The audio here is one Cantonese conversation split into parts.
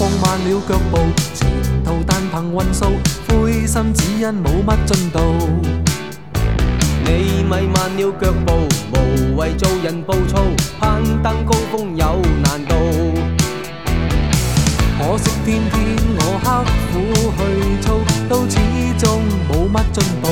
慢了腳步，前途但憑運數，灰心只因冇乜進度。 你咪慢了腳步，無謂做人暴躁，攀登高峰有難度。 可惜偏偏我刻苦去操，都始終冇乜進步。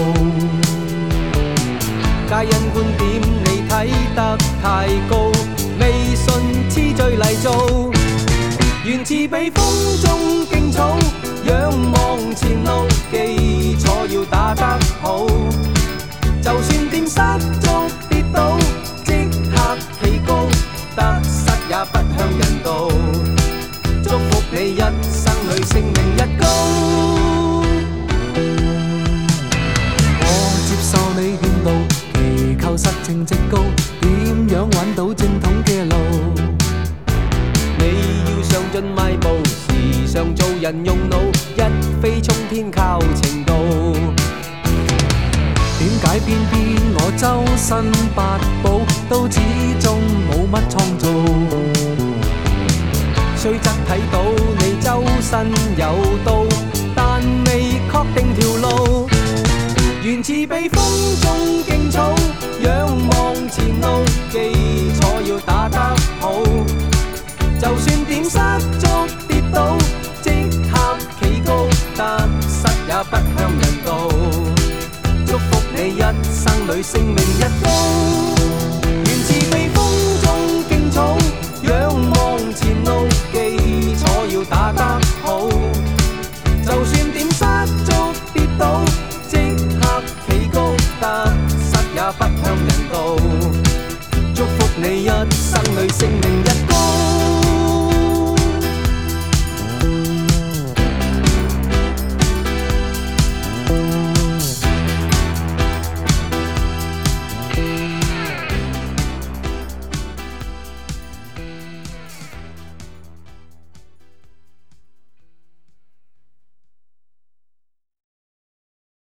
皆因觀點你睇得太高，未信痴醉泥造，原似被風中勁草，仰望前路，基礎要打得好。就算點失足跌倒，即刻企高，得失也不向人道。祝福你一生裏性命一高。 我接受你勸導，祈求實情直告，點樣揾到正統嘅路？ 你要上進邁步，時常做人用腦，一飛沖天靠程度。 點解偏偏我周身八寶，都始終冇乜創造？ 雖則睇到你周身有刀，但未確定條路，原似被風中勁草，仰望前路，基礎要打得好。就算點失足跌倒，即刻企高，得失也不向人道。祝福你一生裏性命一高，原似被風中勁草，仰望前路，基礎要打得好。就算點失足跌倒，即刻企高，得失也不向人道。祝福你一生裏性命